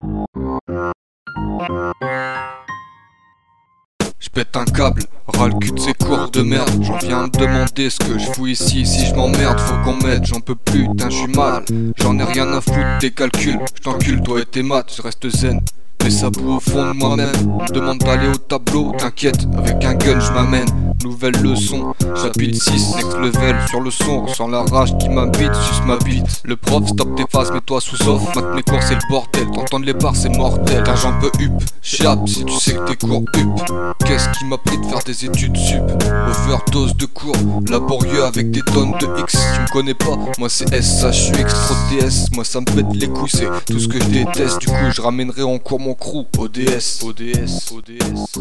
J'pète un câble, ras le cul de ces cours de merde. J'en viens à me demander ce que je fous ici. Si je m'emmerde, faut qu'on m'aide, j'en peux plus, putain j'suis mal. J'en ai rien à foutre des calculs. J't'encule toi et tes maths, je reste zen. Mais ça boue au fond de moi-même. On me demande d'aller au tableau, t'inquiète, avec un gun j'm'amène. Nouvelle leçon, chapitre 6, next level. Sur le son, sans la rage qui m'habite, juste ma bite. Le prof, stop tes phases, mets-toi sous off. Math mes cours c'est le bordel, t'entendre les barres c'est mortel. Putain j'en peux hup, chiap si tu sais que tes cours hup. Qu'est-ce qui m'a pris de faire des études sup? Overdose de cours, laborieux avec des tonnes de X. Tu me connais pas, moi c'est SH, je suis extra DS. Moi ça me pète les couilles, c'est tout ce que je déteste. Du coup je ramènerai en cours mon crew, ODS, ODS, ODS,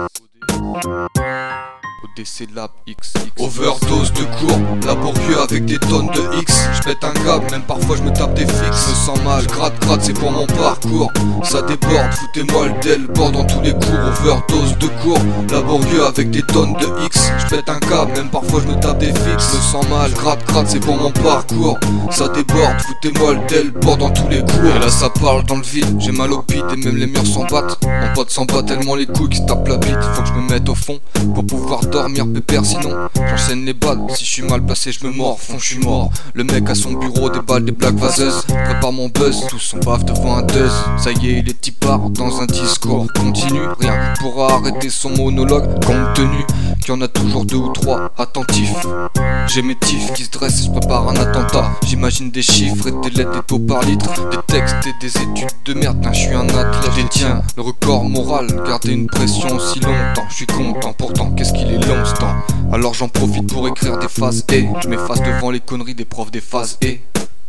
ODC Lab X. Overdose de cours, laborieux avec des tonnes de X. J'pète un câble, même parfois je me tape des fixes. Je me sens mal, gratte, c'est pour mon parcours. Ça déborde, foutez-moi le del, bord dans tous les cours. Overdose de cours, laborieux avec des tonnes de X. J'pète un câble, même parfois je me tape des fixes. Je me sens mal, gratte, c'est pour mon parcours. Ça déborde, foutez-moi le del, bord dans tous les cours. Et là ça parle dans le vide, j'ai mal au pit et même les murs s'en battent. Mon pote s'en bat tellement les couilles qui se tapent la bite. Faut que je me mette au fond pour pouvoir dormir pépère, sinon j'enchaîne les balles. Si je suis mal placé je me mords, fond je suis mort. Le mec à son bureau, des balles, des blagues vaseuses. Prépare mon buzz, tous sont baf devant un duzz. Ça y est il est part dans un discours continu. Rien pourra arrêter son monologue, compte tenu qu'il y en a toujours deux ou trois attentifs. J'ai mes tifs qui se dressent et je prépare un attentat. J'imagine des chiffres et des lettres, des taux par litre, des textes et des études de merde. Je suis un athlète, détiens le record moral. Garder une pression aussi longtemps, je suis content. Pourtant qu'est-ce qu'il est long ce temps. Alors j'en profite pour écrire des phases et je m'efface devant les conneries des profs des phases et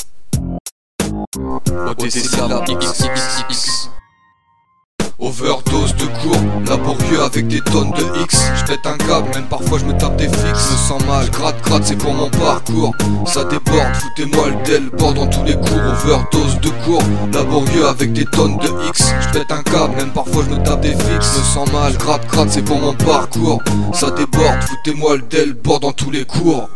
ODC Lab XXX. Overdose de cours, laborieux avec des tonnes de X. J'pète un câble, même parfois je me tape des fixes. Je me sens mal, gratte, c'est pour mon parcours. Ça déborde, foutez-moi le del, bord dans tous les cours. Overdose de cours, laborieux avec des tonnes de X. J'pète un câble, même parfois je me tape des fixes. Je me sens mal, gratte, c'est pour mon parcours. Ça déborde, foutez-moi le del, bord dans tous les cours.